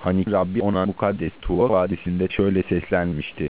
Hani Rabbi ona mukaddes Tuva vadisinde şöyle seslenmişti: